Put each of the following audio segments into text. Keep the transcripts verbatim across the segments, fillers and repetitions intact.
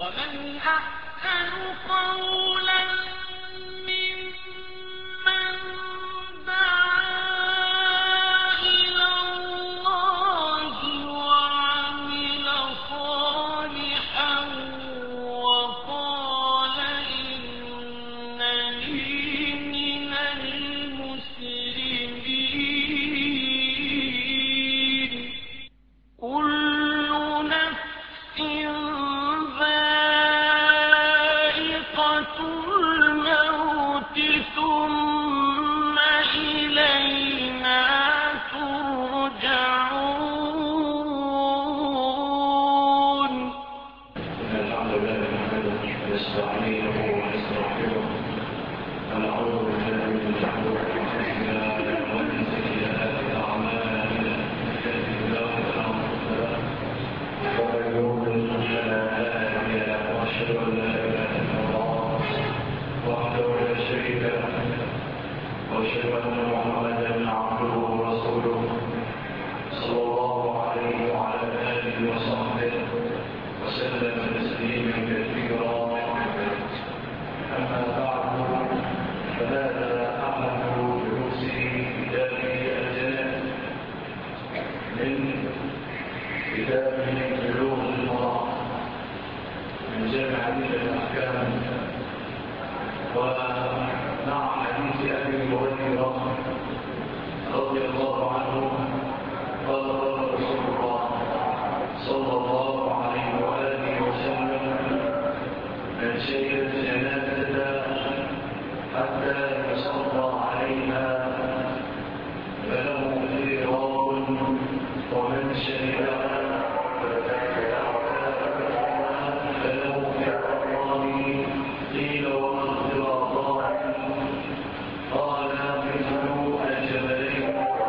ومن أحسن قولا ممن دعا إلى الله وعمل صالحا وقال إنني من المسلمين. كل نفس ذائقة الموت ثم إلينا ترجعون. إن الحمد لله نحمده ونستعينه ونستغفره ونعوذ بالله من شرور أنفسنا ومن سيئات أعمالنا. من يهده الله فلا مضل له ومن يضلل فلا هادي له وأشهد أن لا إله إلا الله وحده لا شريك له وأشهد أن محمدا عبده ورسوله صلى الله عليه وعلى آله وصحبه وسلم تسليما كثيرا. أما بعد فهذا أحد دروس كتاب الجنائز من كتاب بلوغ المرام من جامع الأحكام، ومع حديث أبي هريرة رضي الله عنه قال قال رسول الله صلى الله عليه وآله وسلم: من شهد الجنازة حتى يصلى عليها فله قيراط، ومن شهدها فله قيراطان. قيل وما القيراطان؟ قال مثل الجبلين.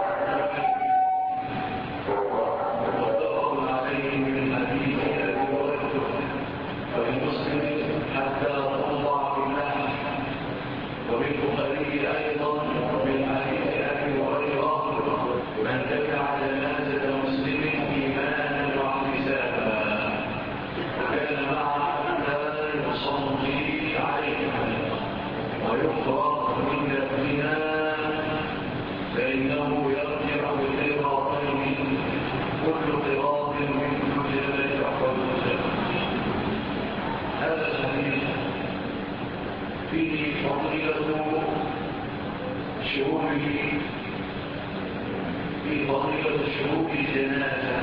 متفق عليه من حديث أبي هريرة ولمسلم حتى تطلع بالله، وبالبخاري أيضا من حديث أبي هريرة: من تبع جنازة مسلم إيمانا واحتسابا وكان معه حتى يصلي عليها ويفرغ من دفنها فإنه يرجع بقيراطين، كل قيراط مثل جبل أحد. هذا الحديث فيه فضيلة شهود في فضيلة شهود الجنازة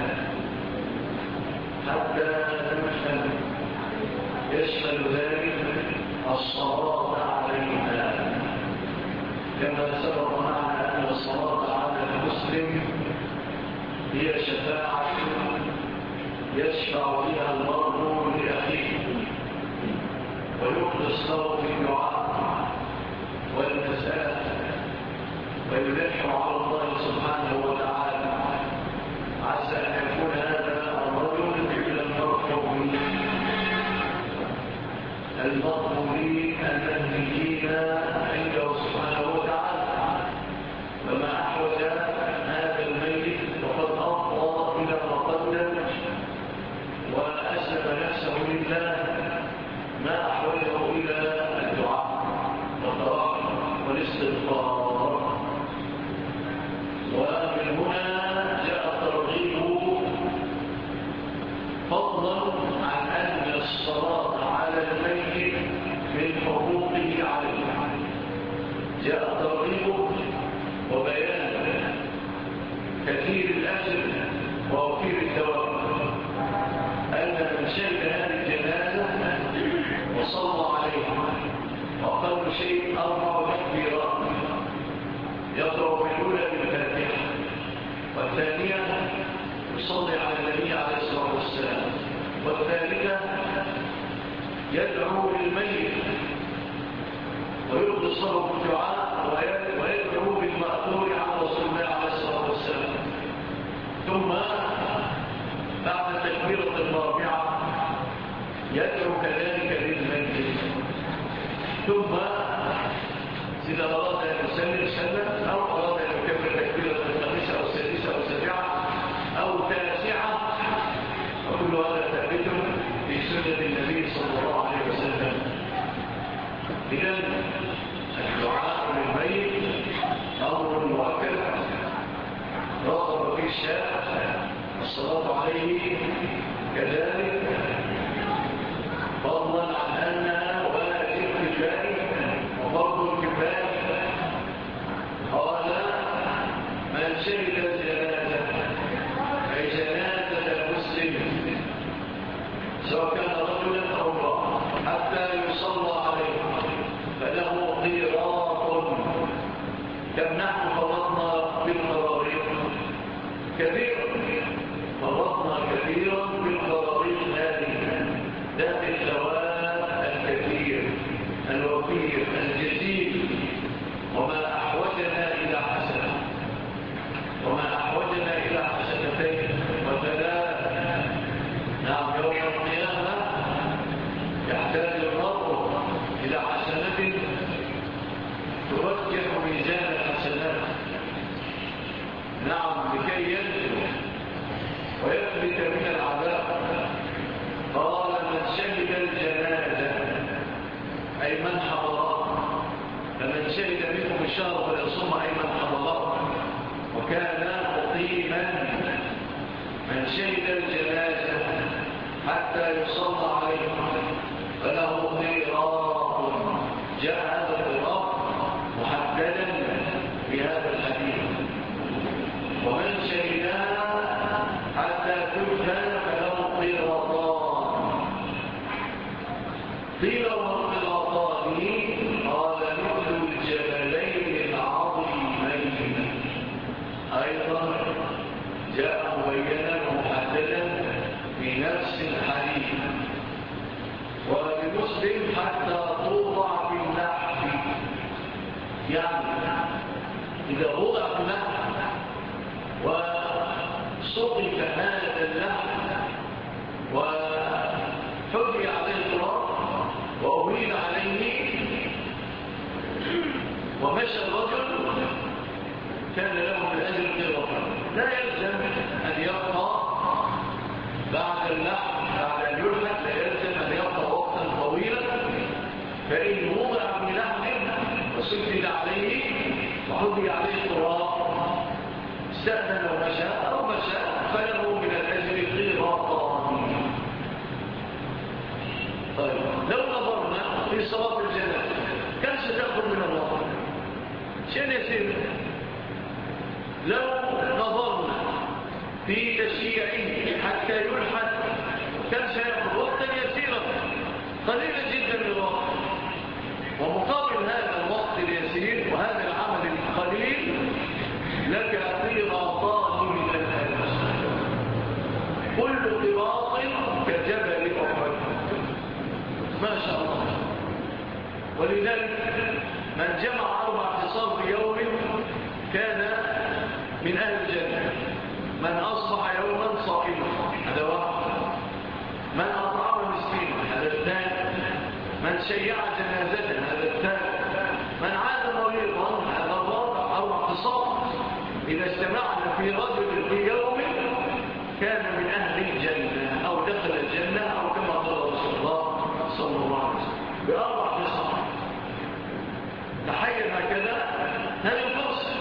حتى تدفن. يشمل ذلك الصلاة عليها، كما سبق معنا أن الصلاة على المسلم هي شفاعة يشفع بها المرء لأخيه ويخلص له في الدعاء والمسألة ويلح على الله سبحانه وتعالى عسى أن يكون هذا الرجل مثل المرحومين المقبولين المنهجين عنده سبحانه وتعالى. وما أحوج هذا الميت وقد أفضى إلى ما قدم وأسلم نفسه لله، ما أحوجه إلى الدعاء والترحم والاستغفار. ومن هنا جاء الترغيب فضلا عن أن الصلاة على الميت من حقوقه عليه. جاء الترغيب وبيان كثير الأجر ووفير الثواب، أن من شهد هذه الجنازة وصلى عليها وأقل شيء أربع تكبيرات، يقرأ في الأولى بالفاتحة والثانية يصلي على النبي عليه الصلاة والسلام، والثالثة يدعو للميت ويلقي الصلاة بالدعاء ويدعو بالمأثور عن رسول الله عليه الصلاة والسلام. ثم بعد التكبيرة الرابعة يدعو كذلك للميت. ثم إذا أراد أن يسلم سلم، أو أراد أن يكمل تكبيرة الخامسة أو السادسة أو السابعة أو التاسعة، وكل هذا ثابت في سنة النبي صلى والصلاة عليه كذلك، فضلا عن أنها واجب كفاية وفرض كفاية. قال من شهد الجنازة أي جنازة المسلم سواء كان رجلا أو امرأة حتى يصلى عليه فله قيراط. كم نحن فرطنا بالقراريط كثيرا، فرطنا كثيرا بالقراريط هذه ذات الثواب الكثير الوفير الجزيل. وما أحوجنا إلى حسنة، وما أحوجنا إلى حسنتين وثلاث. نعم، يوم القيامة يحتاج المرء إلى حسنة توجه ميزان الحسنات، نعم، لكي ينجو ويثبت من العذاب. قال من شهد الجنازة أي من حضره، فمن شهد منكم الشهر فليصوم أي من حضره وكان مقيما. من شهد الجنازة حتى يصلى عليه فله قيراط. جاء هذا القيراط محددا بهذا الحديث. ومن شهدها حتى تدفن فله قيراطان. قيل والقيراطان قال مثل الجبلين العظيمين. أيضا جاء مبينا ومحددا في نفس الحديث. وبمسلم حتى توضع في اللحم، يعني إذا وضع في اللحم وصطف هذا اللحم وحضي عليه التراب وأهيل عليه ومشى الرجل كان له من أجل قيراطان. لا يلزم أن يبقى بعد اللحم بعد أن يلحق، لا يلزم أن يبقى وقتا طويلا. فإن وضع من لحم وسجد عليه وحضي عليه التراب استأذن ومشى أو مشى فله من الأجر قيراطان. طيب، لو نظرنا في صلاة الجنازة كم ستأخذ من النظر؟ شيء يسير. لو نظرنا في تشييعه حتى يلحد كم سيأخذ؟ وقتا يسيرا قليلا جدا من الوقت. ومقابل هذا الوقت اليسير وهذا العمل القليل لك قيراطان من الأجر، كل قيراط كجبل أحد. ما شاء الله. ولذلك من جمع أربع خصال في يوم كان من أهل الجنة. من أصبح يوما صائما هذا واحد، من أطعم مسكينا هذا الثاني، من شيع جنازته هذا الثالث، من عاد مريضا هذا الرابع. أربع خصال إذا استمعنا في رجل في يوم كان من أهل الجنة أو دخل الجنة أو كما قال رسول الله صلى الله عليه وسلم بأربع خصال. تحيّل هكذا هذه الفرصة.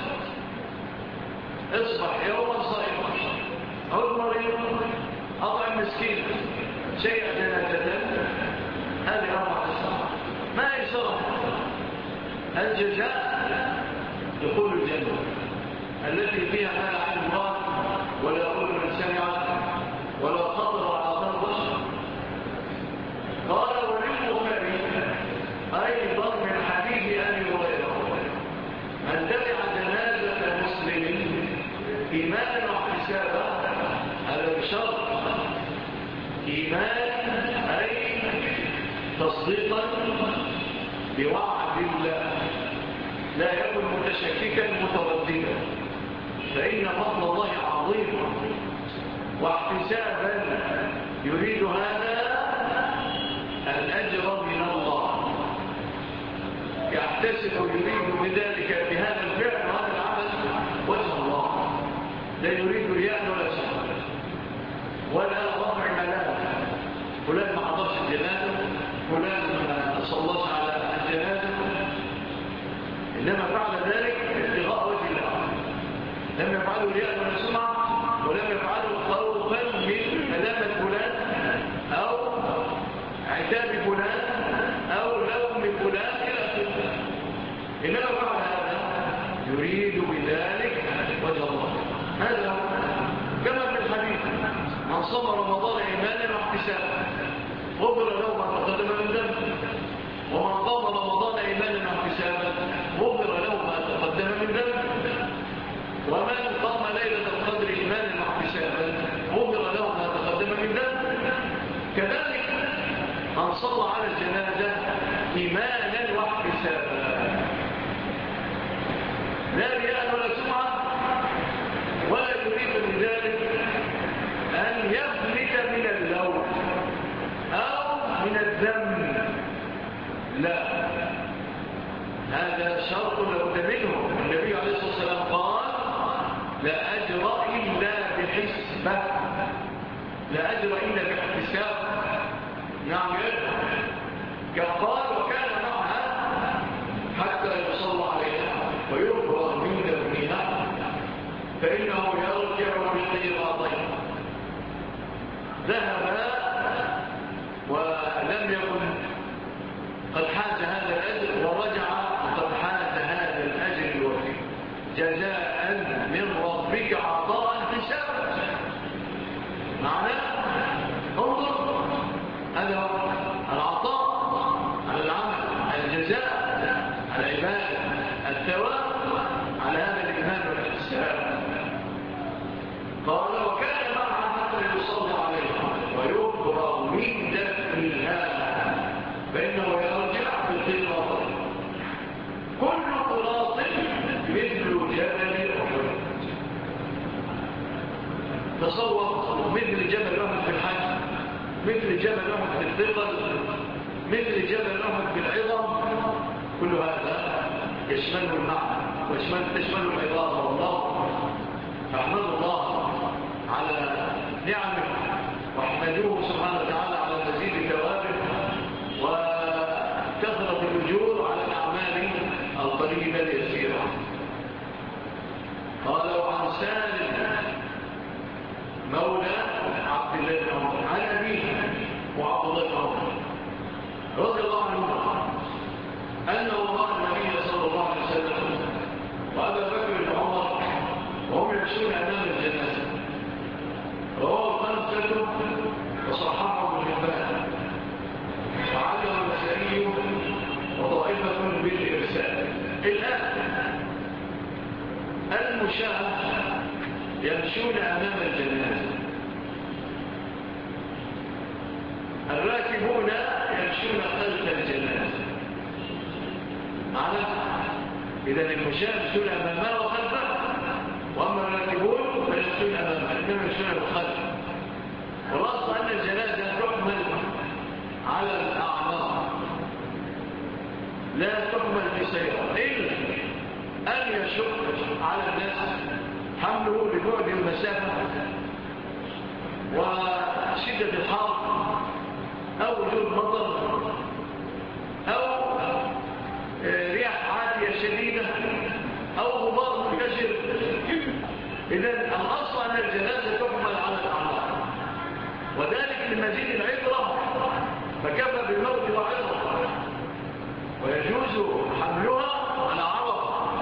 اصبح يوما صائما، عد مريضا، أطعم مسكينا، شيء جنازة، هذه أربع خصال. ما يشرح الجزاء دخول الجنة التي فيها ما لا عين رأت ولا أذن سمعت ولا خطر على قلب بشر. قال وللبخاري أيضا من حديث أبي هريرة من تبع جنازة مسلم إيمانا واحتسابا، هذا بشرط إيمان أي تصديقا بوعد الله، لا يكن متشككا مترددا، فإن فضل الله عظيم. واحتسابا يريد هذا الأجر من الله، يحتسب يريد بذلك بهذا الفعل وهذا العمل وجه الله، لا يريد رياء ولا سمعة ولا رفع ملامة. فلان ما حضرش الجنازة، فلان ما صلاش على الجنازة، إنما فعل ذلك ابتغاء وجه الله، لم يفعله رياء ولا سمعة ولم يفعله خوفا واحتسابا غفر له ما تقدم من ذنبه، ومن قام رمضان إيمانا واحتسابا غفر له ما تقدم من ذنبه، ومن قام ليلة القدر إيمانا واحتسابا غفر له ما تقدم من ذنبه. كذلك من صلى على الجنازة إيمانا واحتسابا لا رياء ولا سمعة، ولا يريد من ذلك أن يفلت من اللوم أو من الذم، لا، هذا شرط لابد منه. النبي عليه الصلاة والسلام قال لا أجر إلا بحسبة، لا أجر إلا باحتساب. نعم يجب قال وكان معها حتى يصلى عليها ويرفع من دفنها فإنه يرجع بالقيراطين. ذهب ولم يكن قد حاز هذا الأجر ورجع قد حاز هذا الأجر الوفي جزاء من ربك عطاء حسابا. معنى انظر، هذا هو العطاء على العمل، الجزاء على العبادة، الثواب على هذا الإيمان والاحتساب. قال وكان معها حتى يصلى عليها ويخبر من دفنها فإنه يرجع بالقراط، كل قراط مثل جبل أحد. تصور مثل جبل أحد في الحج، مثل جبل أحد في الثقل، مثل جبل أحد في العظم، كل هذا يشمل المعنى ويشمل تشمل العظام. والله فاحمد الله على نعمه واحمدوه سبحانه وتعالى على مزيد ثوابه وكثرة الأجور على الأعمال القليلة اليسيرة. قال وعن سالم مولى عبد الله بن عمر عن أبيه وعبد الله بن عمر رضي الله عنه أنه رأى النبي صلى الله عليه وسلم وأبا بكر بن عمر وهم يمشون أمام الجنازة. رواه الخمسة وصححه ابن حبان وعلم النسائي وطائفة بالإرسال. الآن المشاة يمشون أمام الجنازة، الراكبون يمشون خلف الجنازة. معنى إذن المشاة يمشون أمامها وخلفها، وأما الراكبون فيمشون أمامها إنما يمشون بالخلف. والأصل أن الجنازة تحمل على الأعناق لا تحمل في سيارة، إلا أن يشق على الناس حمله لبعد المسافة وشدة الحر أو وجود مطر أو رياح عاتية شديدة أو غبار منتشر. إذن الأصل أن الجنازة تحمل على الأعناق، وذلك لمزيد العبرة، فكفى بالموت وعظة، ويجوز حملها على عرض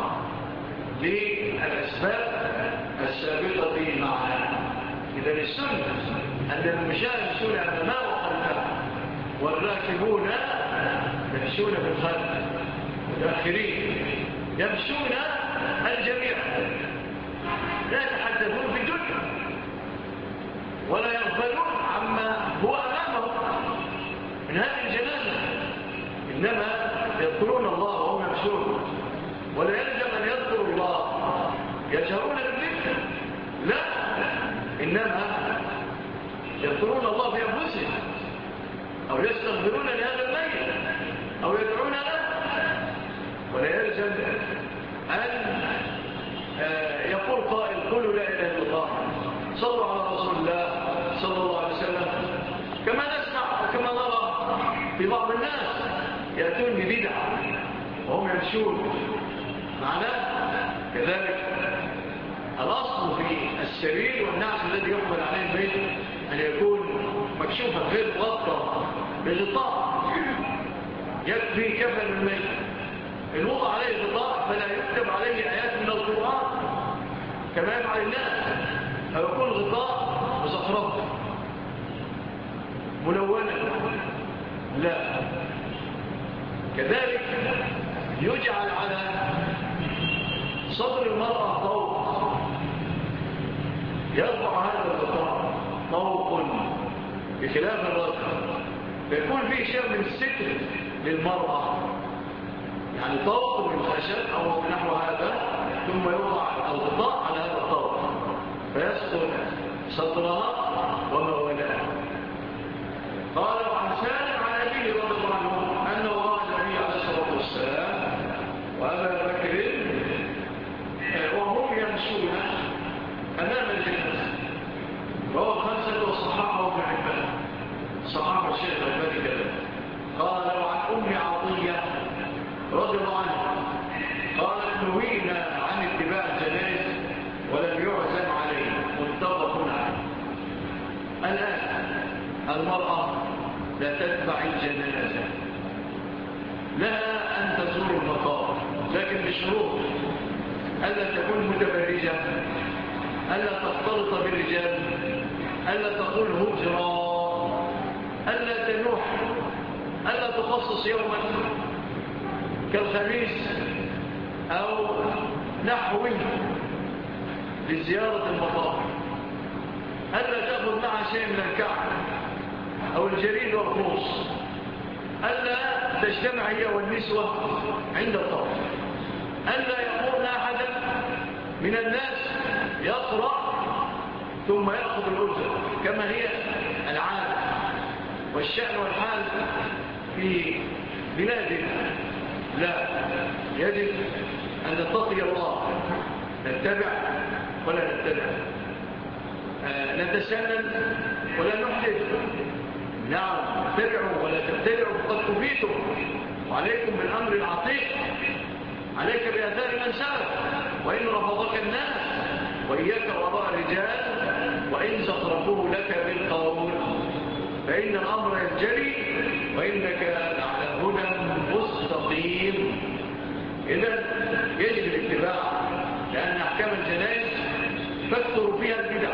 للأسباب السابقة معها. إذن السنة أن المشاة يمشون أمامها وخلفها، والراكبون يمشون بالخلف، والآخرين يمشون الجميع، لا يتحدثون في الدنيا ولا يغفلون عما هو أمامهم من هذه الجنازة، إنما يذكرون الله وهم يمشون. ولا يلزم أن يذكروا الله يجهرون بالذكر، لا، إنما يذكرون الله في أنفسهم أو يستغفرون لهذا الميت أو يدعون له. ولا يلزم أن يقول قائل قولوا لا إله إلا الله، صلوا على رسول الله صلى الله عليه وسلم، كما نسمع وكما نرى في بعض الناس يأتون ببدعة وهم يمشون. معناه كذلك الأصل في السرير والنعش الذي يحمل عليه البيت أن يكون مكشوفا غير مغطى بغطاء يكفي كفن الميت. الوضع عليه غطاء فلا يكتب عليه آيات من القرآن كما يفعل الناس، أو يكون غطاء مزخرف. ملونة، لا. كذلك يجعل على صدر المرأة طوق، يرفع هذا الغطاء طوق بخلاف الرجل، فيكون فيه شيء من الستر للمرأة، يعني طوق من خشب أو نحو هذا، ثم يوضع الغطاء على هذا الطوق فيستر صدرها وما ولاها. قال عن سالم عن أبيه رضي الله عنه أنه رأى النبي عليه الصلاة والسلام وأبا بكر وهم يمشون أمام الجنة، وهو خمسة وصححه ابن حبان، صححه الشيخ الألباني كذلك. قال عن أم عطية رضي الله عنها قالت نهينا عن اتباع الجنائز ولم يعزم عليه، متفق عليه. الآن المرأة لا تتبع الجنازة، لها أن تزور المقام لكن بشروط: ألا تكون متبرجة، ألا تختلط بالرجال، ألا تقول هجرا، ألا تنوح، ألا تخصص يوما كالخميس أو نحوه لزيارة المقام، ألا تأخذ معها شيء من الكعب أو الجريد والخوص، ألا تجتمع هي والنسوة عند الطرف، ألا يقول أحدا من الناس يقرأ ثم يأخذ الأجر كما هي العادة والشأن والحال في بلادنا. لا، يجب أن نتقي الله، نتبع ولا نتبع، آه نتسنن ولا نحدث. نعم، اتبعوا ولا تتبعوا قد كفيتم، وعليكم بالأمر العتيق، عليك بآثار من سلف، وإن رفضك الناس، وإياك وراء الرجال وإن زخرفوه لك بالقول، فإن الأمر ينجلي وإنك على هدى مستقيم. إذن يجب الاتباع، لأن أحكام الجنائز تكثر فيها البدع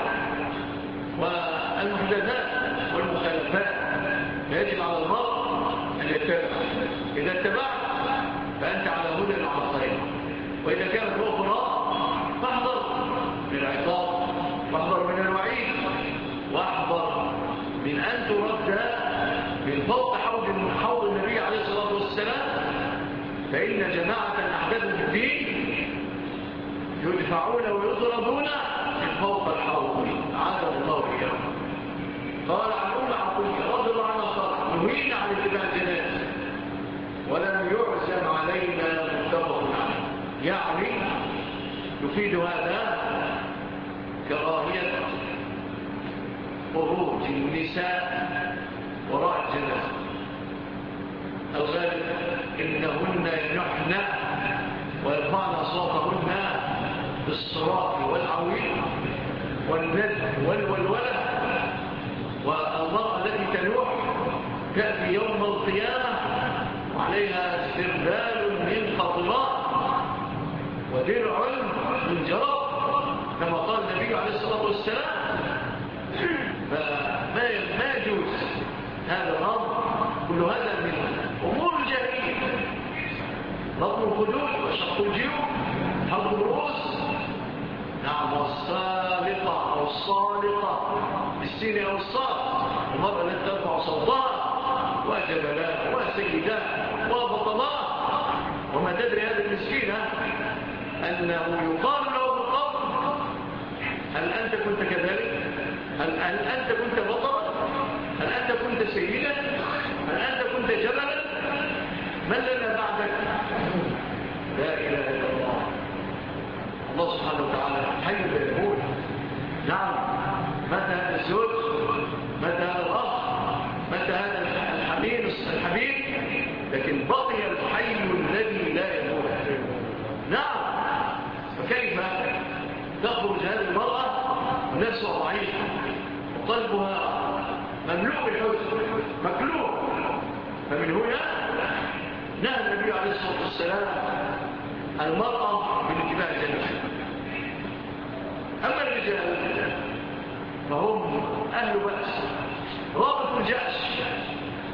والمحدثات والمخالفات، فيجب على المرء أن يتبع. إذا اتبعت فأنت على هدى وعلى خير، وإذا كانت أخرى فاحذر من العقاب، واحذر من الوعيد، واحذر من أن ترد من فوق حوض حوض النبي عليه الصلاة والسلام، فإن جماعة أحدثوا الدين يدفعون ويضربون من فوق الحوض، عادة الله إياهم. قال عن أم عطية رضي الله عنها قال نهينا عن اتباع الجنائز ولم يعزم علينا، متفق عليه. يعني يفيد هذا كراهية خروج النساء وراء الجنازة. الغالب إنهن ينحن ويرفعن أصواتهن بالصراخ والعويل والند والولولة، والمرأة التي تنوح تأتي يوم القيامة وعليها استردال من خطرات ودرع من جراب كما قال النبي عليه الصلاة والسلام. فما يجوز هذا الأمر، كل هذا من أمور الجاهلية: رطم الخدود وشق الجيوب، حرب الرؤوس، نعم، والسالقة أو الصالقة بالسين أو الصاد، المرأة التي ترفع صوتها، وجبلات وسيدات وبطلات. وما تدري هذا المسكين أنه يقال له بالقبر: هل أنت كنت كذلك؟ هل, هل أنت كنت بطلا؟ هل أنت كنت سيدا؟ هل أنت كنت جبلا؟ من لنا بعدك؟ لا إله إلا الله. الله سبحانه وتعالى حي بيقول: نعم، متى هذا الزوج؟ متى هذا الأخ؟ متى هذا الحبيب الحبيب؟ لكن بقي الحي الذي لا يموت. نعم، فكيف تخرج هذه المرأة ونفسها ضعيفة وقلبها مملوء بالحزن مكلوب؟ فمن هنا نهى النبي عليه الصلاة والسلام المرأة من اتباع الجنة. أما الرجال فهم أهل بأس، رابط الجأش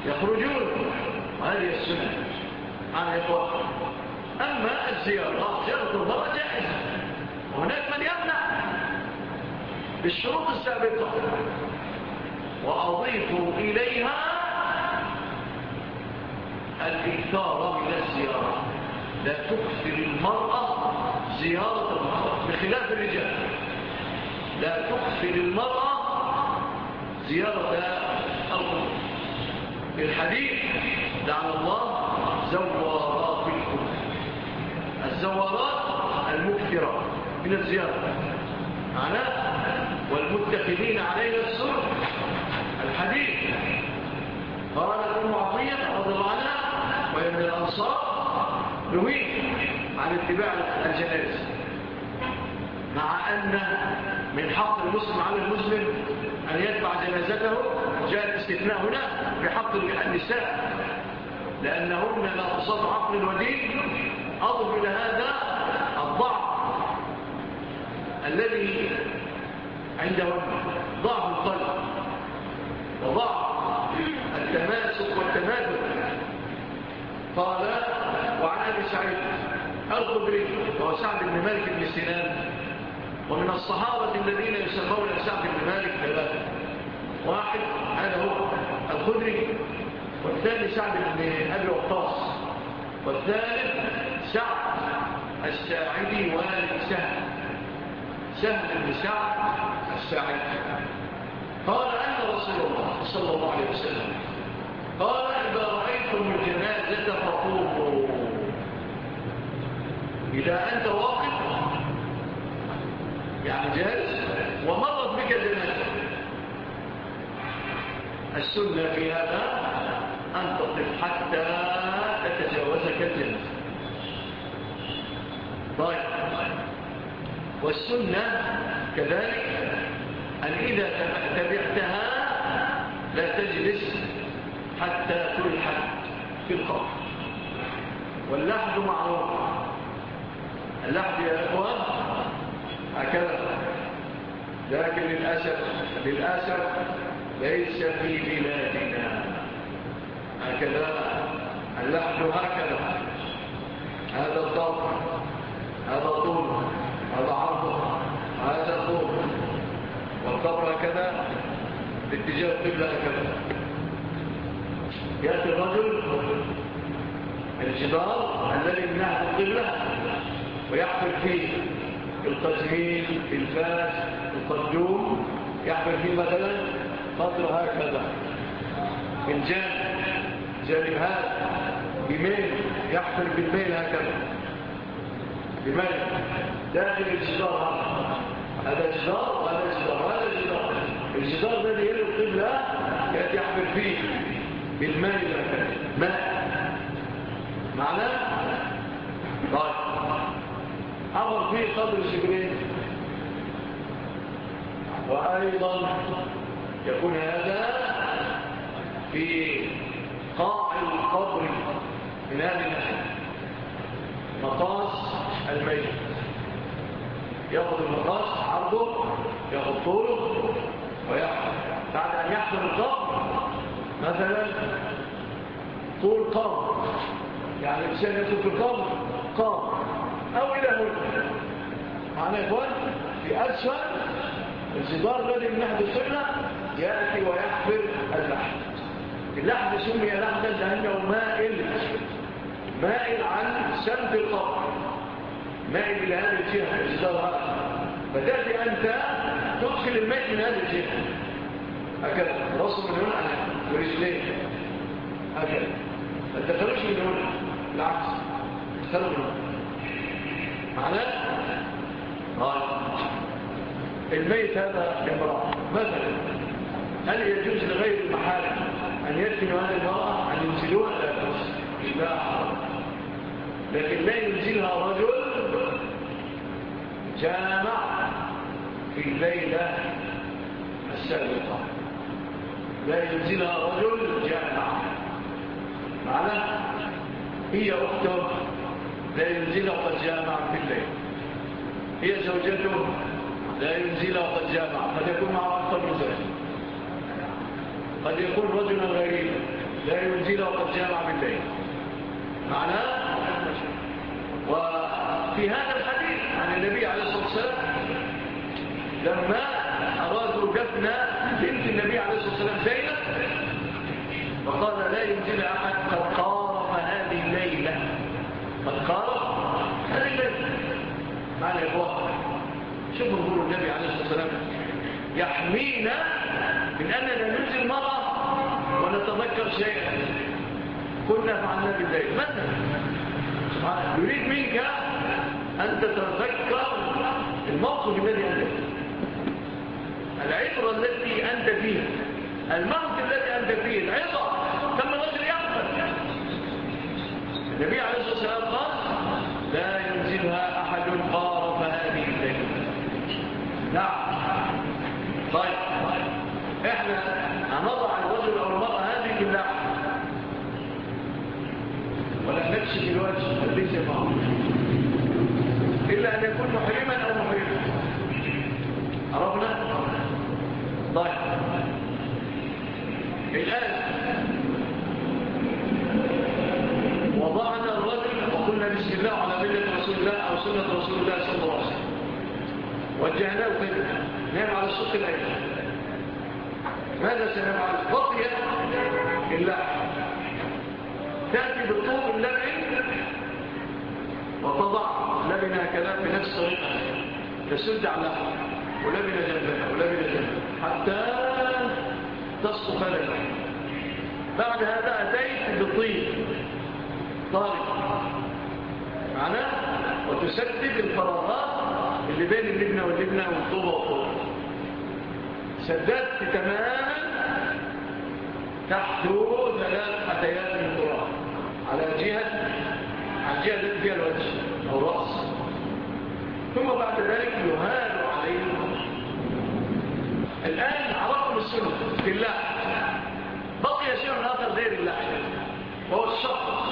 يخرجون، وهذه السنة عن الإخوة. أما الزيارة زيارة المرأة جائزة، وهناك من يمنع بالشروط السابقة. وأضيف إليها الإكثار من الزيارة، لا تكثر المرأة زيارة المرأة بخلاف الرجال، لا تكثر المرأة زيارة القبور. في الحديث لعن الله زوارات القبور، الزوارات المكثرة من الزيارة معناه والمتخذين عليها السر. الحديث قالت أم عطية رضي الله عنها وهي من الأنصار نهيت عن اتباع الجنائز، مع أن من حق المسلم على المسلم أن يتبع جنازته. جاء الاستثناء هنا بحق النساء لأنهن لا تصد عقل ودين. أضف إلى هذا الضعف الذي عندهم، ضعف القلب وضعف التماسك والتمادك. قال وعن أبي سعيد الخدري وهو سعد بن مالك بن سنان، ومن الصحابة الذين يسمون سعد بن مالك ثلاثة: واحد هذا هو الخدري، والثاني سعد بن أبي وقاص، والثالث سعد الساعدي والد سهل سهل بن سعد الساعدي. قال أن رسول الله صلى الله عليه وسلم قال إذا رأيتم الجنازة فقوموا. إذا أنت واقف يعني جالس ومرت بك جنازة، السنة في هذا أن تقف حتى تتجاوزك الجنازة. طيب، والسنة كذلك أن إذا تبعتها لا تجلس حتى تلحد في القبر. واللحد معروف، اللحد يا إخوان هكذا، لكن للأسف للأسف ليس في بلادنا هكذا. اللحد هكذا، هذا الضرب، هذا طول، هذا عرض، هذا طول، والقبر هكذا باتجاه القبلة هكذا. يأتي الرجل الجدار الذي من ناحية القبلة ويحفر فيه القزمين، الفاس، القدوم، يحفر فيه مثلا قدر هكذا من جانب جانب هذا بميل، يحفر بالميل هكذا بميل داخل الجدار. هذا جدار وهذا جدار وهذا جدار. الجدار الذي يلي القبلة يأتي يحفر فيه بالميل هكذا ماء معناه. طيب، حفر فيه قدر جبريل. وأيضا يكون هذا في قاع القبر من هذه الناحية، مقاس الميت، يأخذ المقاس عرضه، يأخذ طوله ويحفر. بعد أن يحفر القبر مثلا طول قبر، يعني الإنسان يدخل في القبر قبر أو إلى هنا معنى إخوان في أسفل الجدار الذي من ناحية القبلة يأتي ويحفر اللحد. اللحد سمي لحدا لأنه مائل مائل عن سمت القبر، مائل إلى هذه الجهة الجدار هذا، فتأتي أنت تدخل الميت من هذه الجهة هكذا، رأسه من هنا ورجلين هكذا، ما تدخلوش من هنا، بالعكس تدخلوا من هنا معناه. قال الميت هذا امرأة مثلا، هل يجوز لغير المحارم أن يدفنوا هذه المرأة، أن ينزلوها؟ لا بأس، لا حرام، لكن لا ينزلها رجل جامع في الليلة السابقة، لا ينزلها رجل جامع معناه هي أخته لا ينزلها قد جامع في الليل، هي زوجته لا ينزلها قد جامع، قد يكون معه أكثر من زوج، قد يكون رجلا غريبا لا ينزل وقد جامع بالليل معناه. وفي هذا الحديث عن النبي عليه الصلاة والسلام لما أرادوا دفن بنت النبي عليه الصلاة والسلام زينب فقال لا ينزل أحد قد قارب هذه الليلة، قد قارب هذه الليلة معنى يا إخوة. شوفوا نقول النبي عليه الصلاة والسلام يحمينا من أننا ننزل مرة ونتذكر شيئا كنا فعلنا بالليل مثلا. يريد منك أن تتذكر الموقف الذي أنت فيه، العبرة التي أنت فيها، الموت الذي أنت فيه، العظة. كم الرجل يعقل. النبي عليه الصلاة والسلام قال لا ينزلها أحد قارب هذه الليلة. نعم. طيب احنا هنضع الرجل أو المرأة هذه باللحم ولا نكشف الوجه ليس معه إلا أن يكون محرما أو محرما. عرفنا؟ طيب الآن وضعنا الرجل وقلنا بسم الله على ملة رسول الله أو سنة رسول الله صلى الله عليه وسلم، وجهناه كده نام على الشق الأيمن. ماذا سنفعل؟ بقي اللحم، تأتي بالطوب اللبن وتضع لبن هكذا بنفس الطريقة، تسد على اللحم ولبن جنبها ولبن جنبها حتى تصف لبن. بعد هذا أتيت بالطين طارق معنا وتسدد الفراغات اللي بين اللبنة واللبنة والطوبة والطوبة. سددت تماما تحت ثلاث حتيات من التراب على جهة على الجهة التي فيها الوجه أو الرأس. ثم بعد ذلك يهال عليه. الآن عرفتم السنة في اللحم. بقي شيء آخر غير اللحم وهو الشق.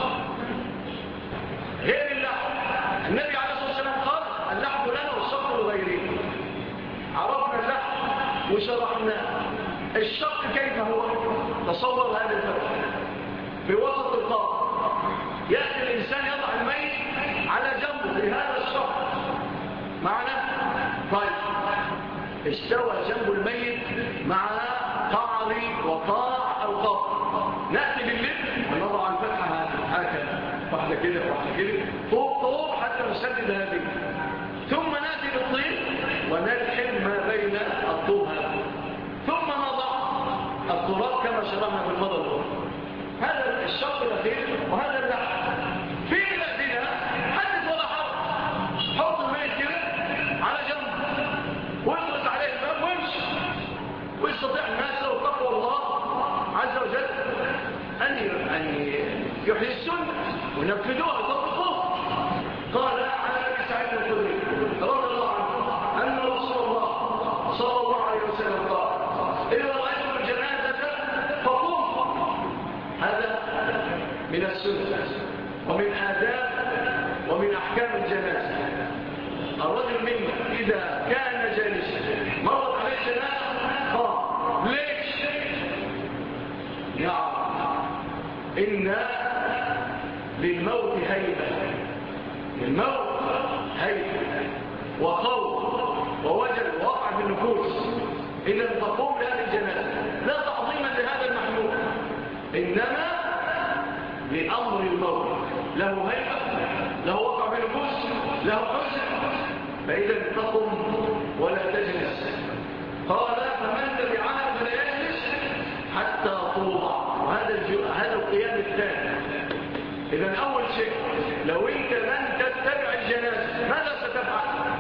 غير اللحم النبي عليه الصلاة والسلام قال اللحم لنا والشق لغيره. عرفنا اللحم وشرحناه. الشق كيف هو؟ تصور هذا الفتح في وسط القبر، يأتي الإنسان يضع الميت على جنبه في هذا الشق معنا. طيب استوى جنب الميت مع قعر وقاع القبر، نأتي باللب ونضع الفتحة هكذا واحدة كده واحدة كده طوب طوب حتى نسدد هذه. ثم نأتي بالطين ونلحم ما بين الطوب هذا، ثم نضع التراب كما شرحنا في المرة الأولى. هذا الشق الأخير وهذا اللحم. في الأدنى حدث ولا حرج، حط الميت كده على جنب واطرس عليه الباب وامشي. ويستطيع الناس لو تقوى الله عز وجل أن يحيي السنة وينفذوها ويطبقوها. قال عن أبي سعيد الخدري رضي الله عنه أن رسول الله صلى الله عليه وسلم قال إذا رأيتم الجنازة فقوموا. هذا من السنة ومن آداب ومن أحكام الجنازة. الرجل منا إذا كان جالسا مرت عليه جنازة قام. ليش؟ نعم إن للموت هيبة، للموت هيبة وخوف ووجل وقع في النفوس. إذا تقوم لهذه الجنازة لا تعظيما لهذا المحمول، إنما لأمر الموت، له هيبة، له وقع في النفوس، له حزن. فإذا تقم ولا تجلس. قال فمن تبعها فلا يجلس حتى توضع. وهذا هذا القيام الثاني. إذا أول شيء لو أنت لن تتبع الجنازة ماذا ستفعل؟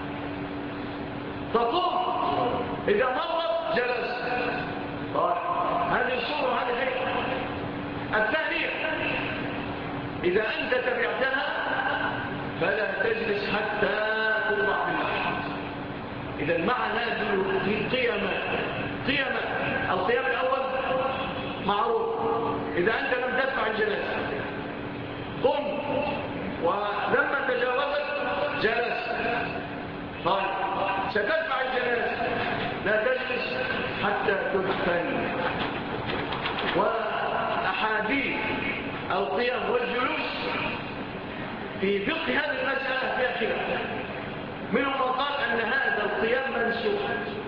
تقوم. إذا مرت جلس. طيب هذه الصورة وهذه هيئة. الثانية إذا أنت تبعتها فلا تجلس حتى توضع بالله. إذا معنى في قيمة قيمة. القيام الأول معروف. إذا أنت لم تدفع الجنازة قم، ولما تجاوزت جلس. طيب ستدفع الجنازة لا تجلس حتى تدفن. وأحاديث حديث القيام والجلوس في فقه هذه المسألة فيها خلاف. منهم من قال أن هذا القيام منسوخ،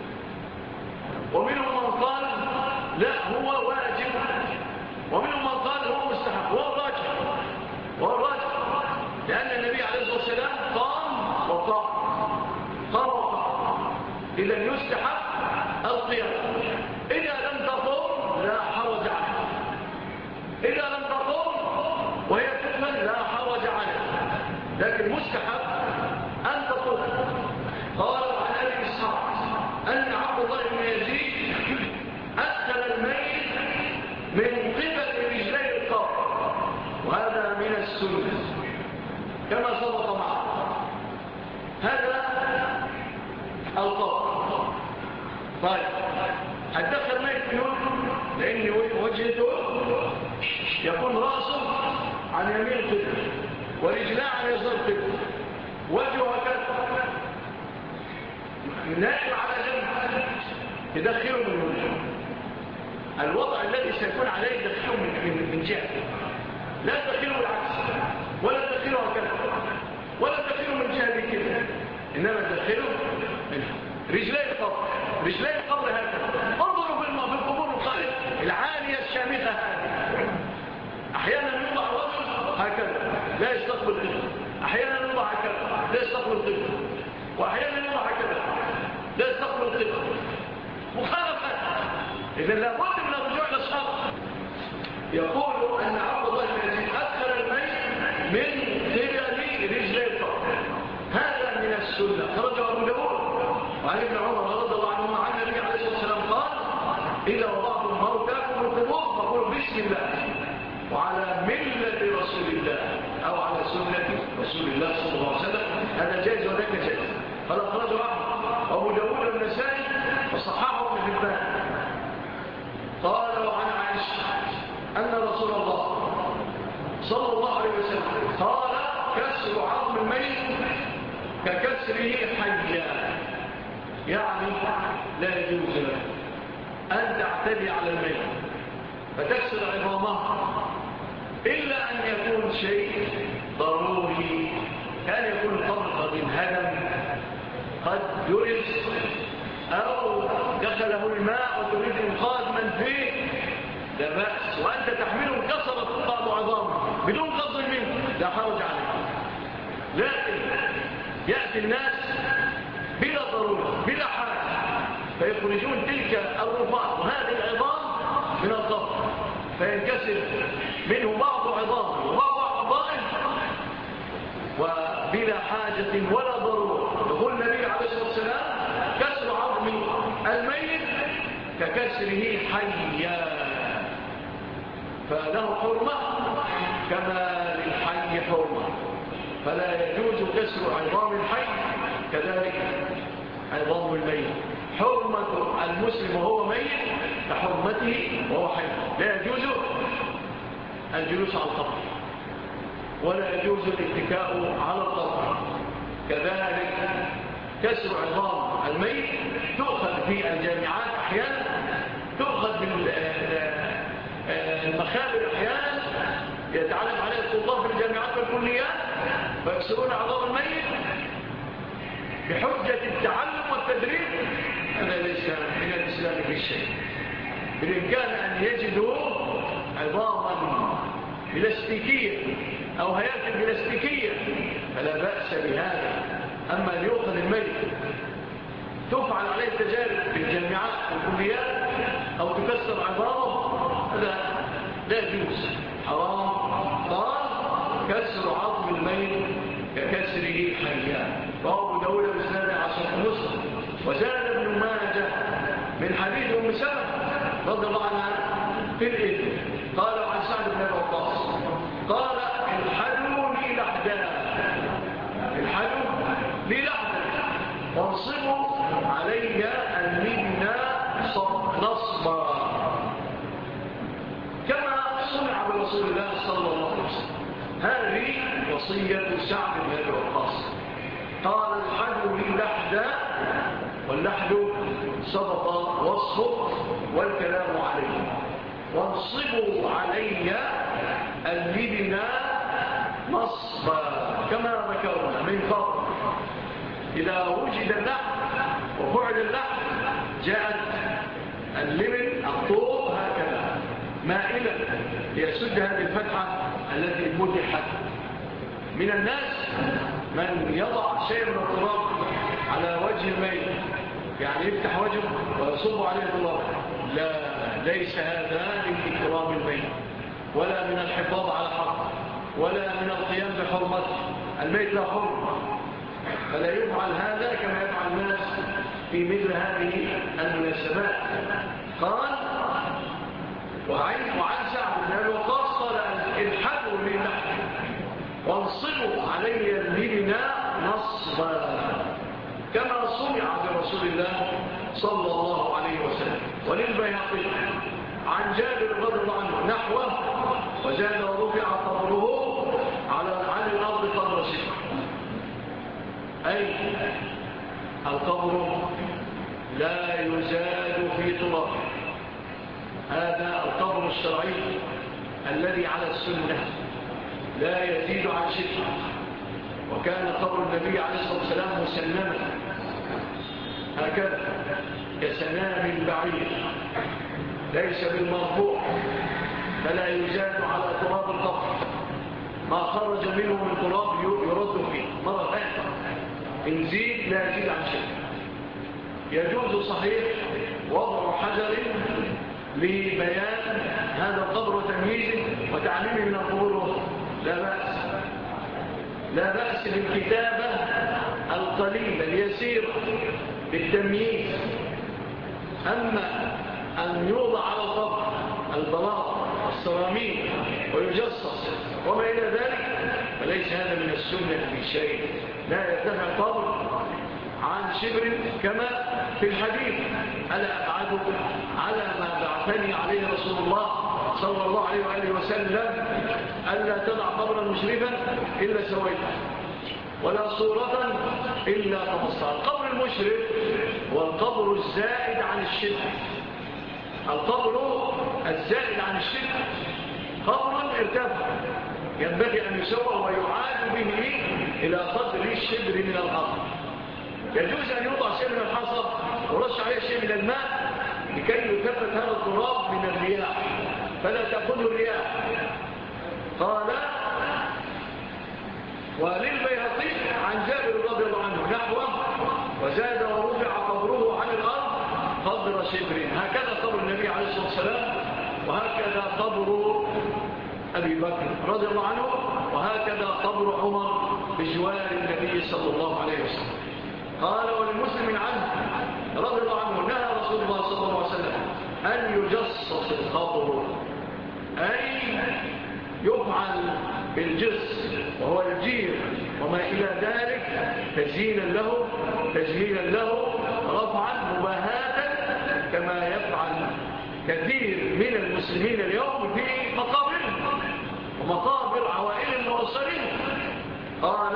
ومنهم من قال لا هو واجب، ومنهم من قال هو مستحب. هو الراجح هو الراجح لأن النبي عليه الصلاة والسلام قام وقام قام وقام. إذا يستحب القيام. إذا لم تقوم لا حرج عنه، إذا لم تقوم وهي تكمل لا حرج عنه، لكن مستحب أن تقوم. قال عن أبي إسحاق أن عبد الله بن يزيد أدخل الميت من قبل رجلي القبر، وهذا من السنة كما سبق معه. هذا القبر. طيب أدخل الميت منه لأن وجهته يكون رأسه عن يمين القبر ورجلاه عن يسار القبر، وجهه هكذا نائم على جنب، يدخله من وجهه. الوضع الذي سيكون عليه يدخله من, من جهة، لا تدخله العكس، ولا تدخله هكذا، ولا تدخله من جهة كده، إنما تدخله من رجلي القبر. رجلي القبر هكذا. انظروا في القبور الخالد العالية الشامخة هذه، أحيانا يوضع الرجل هكذا لا يستقبل القبر، أحيانا يوضع هكذا لا يستقبل القبر، وأحيانا يوضع هكذا لا يستقبل القبر. مخالفة. إذا لابد من الرجوع إلى الشرع. يقول أن عبد الله بن يزيد أدخل الميت من قبل رجلي القبر، هذا من السنة. خرج أبو داود وعن ابن عمر رضي الله عنهما عن النبي عليه الصلاة والسلام قال: إذا وضعتم موتاكم في القبور فقولوا بسم الله وعلى ملة رسول الله أو على سنة رسول الله صلى الله عليه وسلم. هذا جائز وذاك جائز. قال أخرجه أحمد وأبو داود والنسائي وصححه ابن حبان. قال وعن عائشة أن رسول الله صلى الله عليه وسلم قال: كسر عظم الميت ككسره حيا، يعني لا يجوز لك أن تعتدي على الميت فتكسر عظامه إلا أن يكون شيء ضروري، كان يكون القبر قد انهدم، قد جرس، أو دخله الماء وتريد إنقاذ من فيه، لا بأس. وأنت تحمله كسرت بعض عظامه بدون قصد منه لا حرج عليه. لكن يأتي الناس بلا ضرورة بلا حاجة فيخرجون تلك الرفات وهذه العظام من القبر، فينكسر منه بعض عظامه وبعض أعضائه وبلا حاجة ولا ضرورة. يقول النبي عليه الصلاة والسلام: كسر عظم الميت ككسره حيا، فله حرمة كما للحي حرمة، فلا يجوز كسر عظام الحي كذلك عظام الميت. حرمة المسلم وهو ميت كحرمته وهو حي. لا يجوز الجلوس على القبر ولا يجوز الاتكاء على القبر. كذلك كسر عظام الميت تؤخذ في الجامعات أحيانا، تؤخذ من المخابر أحيانا يتعلم عليه الطلاب في الجامعات والكليات فيكسرون عظام الميت بحجة التعلم والتدريب. هذا ليس من الإسلام في شيء. بالإمكان أن يجدوا عظاما بلاستيكية أو هياكل بلاستيكية فلا بأس بهذا. أما ليأخذ الميت تفعل عليه التجارب في الجامعات والكليات أو تكسر عظامه، هذا لا يجوز، حرام. قال: كسر عظم الميت ككسره حيا. وأبو داود بإسناد عشرة مسلم. وزاد ابن ماجه من حديث أم سلمة رضي الله عنها في الإذن قال عن سعد بن أبي وقاص قال: الحدوا لي لحدا، الحدوا لي لحدا وانصبوا علي المبنى نصبا، كما صنع برسول الله صلى الله عليه وسلم. هذه وصية سعد بن أبي وقاص. قال: الحدوا لي لحدا، واللحد سبق وصفه والكلام عليه. وانصبوا علي اللبن نصبا كما ذكرنا من قبل. إذا وجد اللحم وفعل اللحم جاءت اللبن الطوب هكذا مائلا ليسد هذه الفتحة التي فتحت. من الناس من يضع شيء من التراب على وجه الميت، يعني يفتح وجهه ويصب عليه التراب. لا، ليس هذا من إكرام الميت ولا من الحفاظ على حق ولا من القيام بحرمته. الميت لا حرمة، فلا يفعل هذا كما يفعل الناس في مثل هذه المناسبات. قال وعن وعن سعد بن أبي وقاص قال الحدوا للحم وانصبوا علي اللبن نصبا كما صنع برسول الله صلى الله عليه وسلم. وللبيهقي عن جابر رضي الله عنه نحوه وزاد ورفع قبره على عن الأرض قدر شبر، أي القبر لا يزاد في تراب. هذا القبر الشرعي الذي على السنة لا يزيد عن شبر. وكان قبر النبي عليه الصلاة والسلام مسنما هكذا كسنام البعير ليس بالمرفوع، فلا يزاد على تراب القبر. ما خرج منه من تراب يرد فيه مرة ثانية. إن زيد لا يزيد عن شيء. يجوز صحيح وضع حجر لبيان هذا القبر وتمييزه وتعليمه من القبور، لا بأس، لا بأس بالكتابة القليلة اليسيرة بالتمييز. أما أن يوضع على القبر البلاط والسراميك ويجصص وما إلى ذلك فليس هذا من السنة في شيء. لا يرتفع القبر عن شبر كما في الحديث ألا أبعد على ما بعثني عليه رسول الله صلى الله عليه وآله وسلم ألا تضع قبرا مشرفا إلا سويته ولا صورة إلا طمستها. القبر المشرف هو القبر الزائد عن الشبر. القبر الزائد عن الشبر قبر ارتفع ينبغي أن يسوى ويعاد به إلى قدر الشبر من الأرض. يجوز أن يوضع شيء من الحصى ورش عليه شيء من الماء لكي يثبت هذا التراب من الرياح فلا تأخذه الرياح. قال وللبيهقي عن جابر رضي الله عنه نحوه وزاد ورفع قبره عن الأرض قدر شبر. هكذا قبر النبي عليه الصلاة والسلام وهكذا قبر أبي بكر رضي الله عنه وهكذا قبر عمر بجوار النبي صلى الله عليه وسلم. قال وللمسلم عنه رضي الله عنه نهى رسول الله صلى الله عليه وسلم أن يجصص القبر، أي يفعل بالجص وهو الجير وما إلى ذلك تزيينا له تجميلا له رفعا مباهاة كما يفعل كثير من المسلمين اليوم في مقابرهم ومقابر عوائل المؤثرين. قال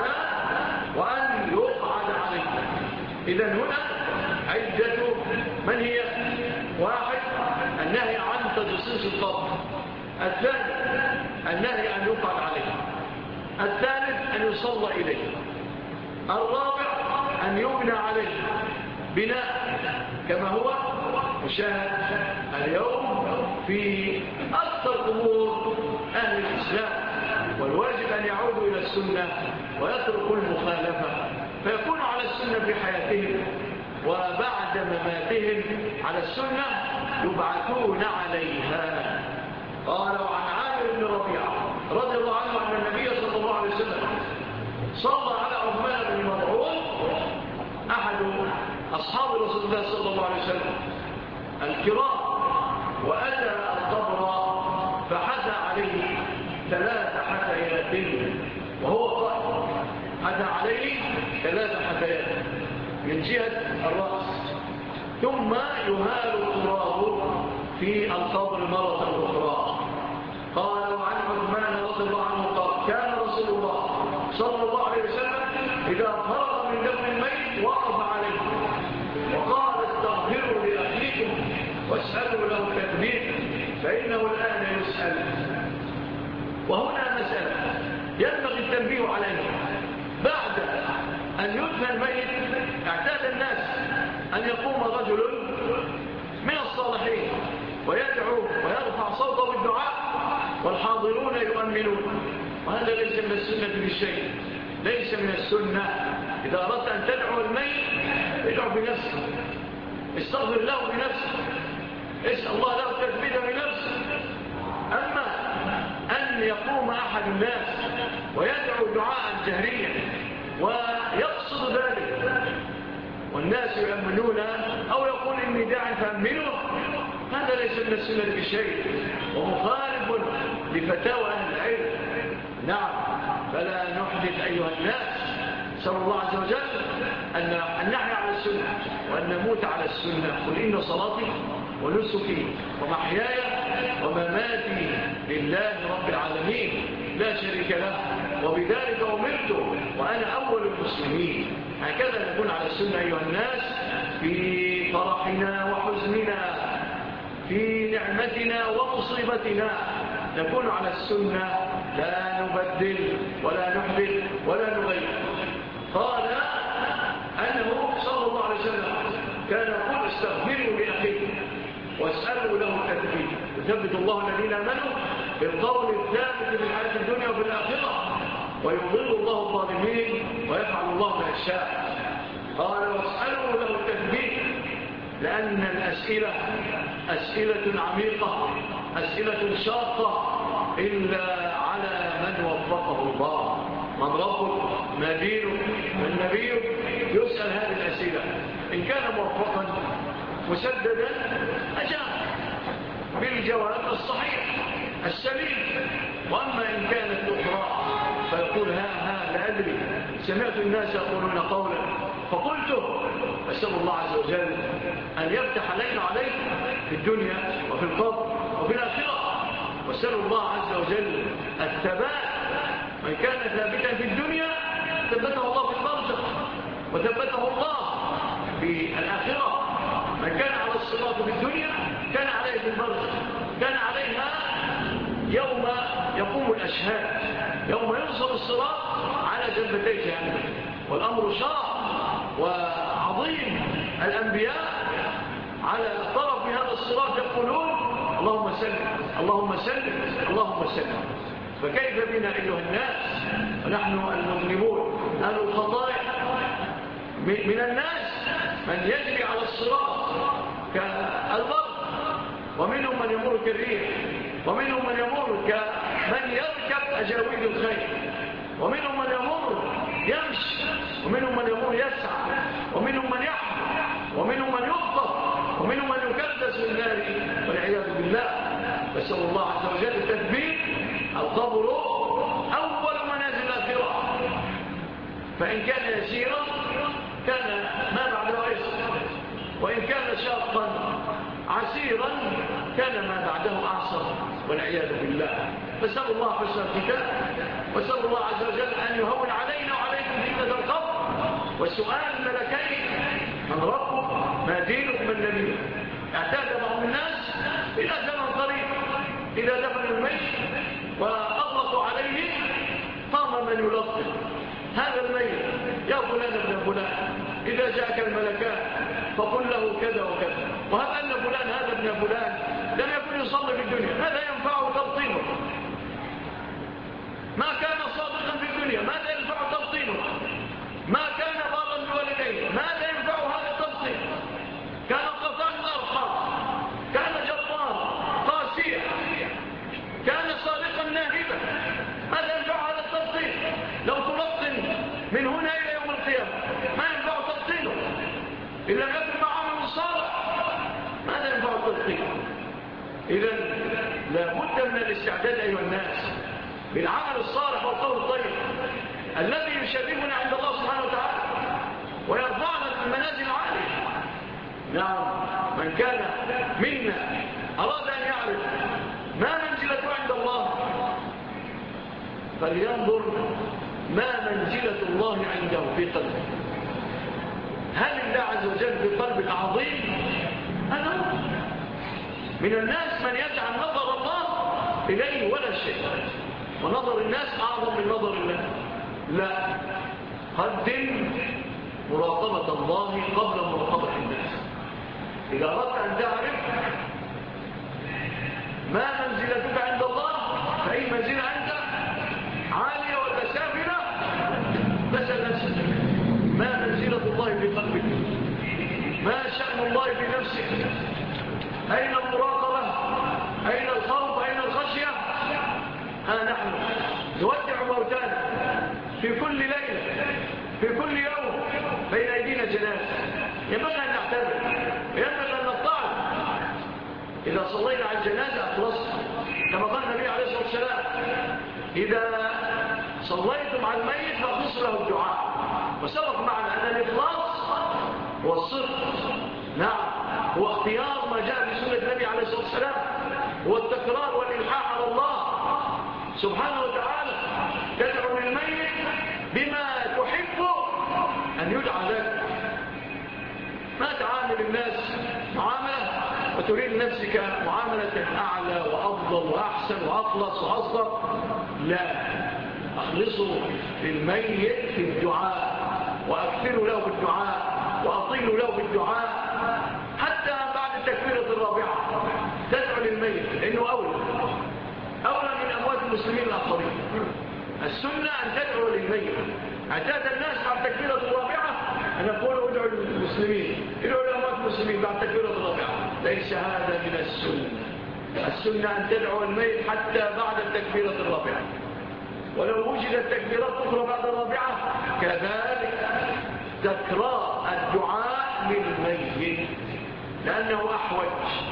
وأن يقعد عليه. إذن هنا عدة من هي؟ واحد النهي عن تجصيص القبر، الثاني النهي أن يقعد عليه، الثالث أن يصلى إليه، الرابع أن يبنى عليه بناء كما هو مشاهد اليوم في أكثر قبور أهل الإسلام. والواجب أن يعودوا إلى السنة ويتركوا المخالفة فيكونوا على السنة في حياتهم وبعد مماتهم على السنة يبعثون عليها. قال وعن عامر بن ربيعة رضي الله عنه أن النبي صلى الله عليه وسلم صلى على عثمان بن مظعون أحد أصحاب رسول الله صلى الله عليه وسلم الكرام، وأتى القبر فحثى عليه ثلاث حثيات وهو قائم، حثى عليه ثلاث حثيات من جهة الرأس ثم يهال التراب في القبر مرة أخرى. قال وعن عثمان رضي الله عنه قال كان رسول الله صلى الله عليه وسلم إذا فرغ من دفن الميت وقف عليه وقال استغفروا لأخيكم واسألوا له التثبيت فإنه الميت اعتاد الناس أن يقوم رجل من الصالحين ويدعو ويرفع صوته بالدعاء والحاضرون يؤمنون، وهذا ليس من السنة بشيء، ليس من السنة. إذا أردت أن تدعو الميت ادعو بنفسك، استغفر له بنفسك، اسأل الله له التثبيت بنفسك. أما أن يقوم أحد الناس ويدعو دعاء جهريا ويقصد ذلك والناس يؤمنون أو يقول إني داع فأمنوا، هذا ليس من السنة بشيء ومخالف لفتاوى أهل العلم. نعم، فلا نحدث أيها الناس. نسأل الله عز وجل أن نحيا على السنة وأن نموت على السنة. قل إن صلاتي ونسكي ومحياي ومماتي لله رب العالمين لا شريك له وبذلك أمرت وأنا أول المسلمين. هكذا نكون على السنة أيها الناس، في فرحنا وحزننا، في نعمتنا ومصيبتنا نكون على السنة، لا نبدل ولا نحدث ولا نغير. قال أنه صلى الله عليه وسلم كان يقول استغفروا لأخيه واسألوا له التثبيت يثبت الله الذين آمنوا بالقول الثابت في الحياة الدنيا وفي الآخرة ويضل الله الظالمين ويفعل الله ما يشاء. قال واسألوا له التثبيت لأن الأسئلة أسئلة عميقة، أسئلة شاقة، إلا على من وفقه الله. من ربك؟ ما دينك؟ من نبيك؟ يسأل هذه الأسئلة. إن كان موفقا مسددا أجاب بالجواب الصحيح السليم، وأما إن كانت أخرى فيقول ها ها لا أدري، سمعت الناس يقولون قولا فقلته. أسأل الله عز وجل أن يفتح علينا عليه في الدنيا وفي القبر وفي الآخرة، وأسأل الله عز وجل الثبات. من كان ثابتا في الدنيا ثبته الله في البرزخ وثبته الله في الآخرة. من كان على الصراط في الدنيا كان عليه في البرزخ، كان عليها يوم يقوم الأشهاد، يوم ينصر الصراط على جنبتي جهنم. والأمر شرف وعظيم. الأنبياء على طرف هذا الصراط يقولون اللهم سلم اللهم سلم اللهم سلم. فكيف بنا أيها الناس ونحن المذنبون أهل الخطايا؟ من الناس من يجري على الصراط كالبرق، ومنهم من يمر كالريح، ومنهم من يمر كمن يركب أجاويد الخيل، ومنهم من يمر يمشي، ومنهم من يمر يسعى، ومنهم من يحمل، ومنهم من يخطف، ومنهم من يكدس في النار والعياذ بالله. فسأل الله عز وجل التثبيت. القبر أول منازل الآخرة، فإن كان يسيرا كان ما بعده يسر، وإن كان شاقا عسيرا كان ما بعده أعصر والعياذ بالله. فسأل الله حسن الختام، وسأل الله عز وجل أن يهون علينا وعليكم فتنة القبر وسؤال الملكين من ربك؟ ما دينك؟ من نبيك؟ اعتاد بعض الناس إلى زمن قريب إذا دفن الميت وأطلقوا عليه قام من يلطف هذا الميت يا فلان ابن فلان إذا جاءك الملكان فقل له كذا وكذا، وهب أن فلان هذا ابن فلان لم يكن يصلي في الدنيا، ماذا ينفعه تبطينه؟ ما كان صادقا في الدنيا، ماذا ينفع تبطينه؟ ما كان بارا بوالديه، ماذا ينفع هذا التبطين؟ كان قطاع الأرحام، كان جبار قاسيا، كان صادقا ناهبا، ماذا ينفع هذا التبطين؟ لو تلطن من هنا إلى يوم القيامة ما ينفع تبطينه. إن لم يكن معه صالح ماذا ينفع التبطين؟ إذن لابد من الاستعداد أيها الناس بالعمل الصالح والقول الطيب الذي يشرفنا عند الله سبحانه وتعالى ويرفعنا في المنازل العالية. نعم، من كان منا أراد أن يعرف ما منزلته عند الله فلينظر ما منزلة الله عنده في قلبه. هل الله عز وجل في قلبك عظيم؟ هذا من الناس من يجعل نظر الله إليه ولا شيء، ونظر الناس أعظم من نظر الله. لا، قدم مراقبة الله قبل مراقبة الناس. إذا أردت أن تعرف ما منزلتك عند الله فأي منزلة أنت عالية ولا سافلة، فاسأل نفسك ما منزلة الله في قلبك، ما شأن الله في نفسك، أين المراقبة، أين الخوف، أين الخشية. ها نحن نودع موتانا في كل ليلة في كل يوم بين أيدينا جنازة، ينبغي أن نعتبر، ينبغي أن نطعن. إذا صلينا على الجنازة أخلصنا، كما قال النبي عليه الصلاة والسلام إذا صليتم على الميت فأخلصوا له الدعاء. وسبق معنا أن الإخلاص هو الصدق، نعم، هو اختيار ما جاء في سنة النبي عليه الصلاة والسلام، هو التكرار والإلحاح على الله سبحانه وتعالى. تدعو للميت بما تحب أن يدعى لك، ما تعامل الناس معاملة وتريد نفسك معاملة أعلى وأفضل وأحسن وأخلص وأصدق. لا، أخلصوا للميت في الدعاء، وأكثروا له بالدعاء، وأطيلوا له بالدعاء، حتى بعد التكبيرة الرابعة تدعو للميت، لأنه أولى أولى من أموات المسلمين الآخرين. السنة أن تدعو للميت. اعتاد الناس بعد التكبيرة الرابعة أن يقولوا ادعوا للمسلمين، ادعوا لأموات المسلمين بعد التكبيرة الرابعة. ليس هذا من السنة. السنة أن تدعو الميت حتى بعد التكبيرة الرابعة، ولو وجدت تكبيرات أخرى بعد الرابعة كذلك تكرار الدعاء للميت، لأنه أحوج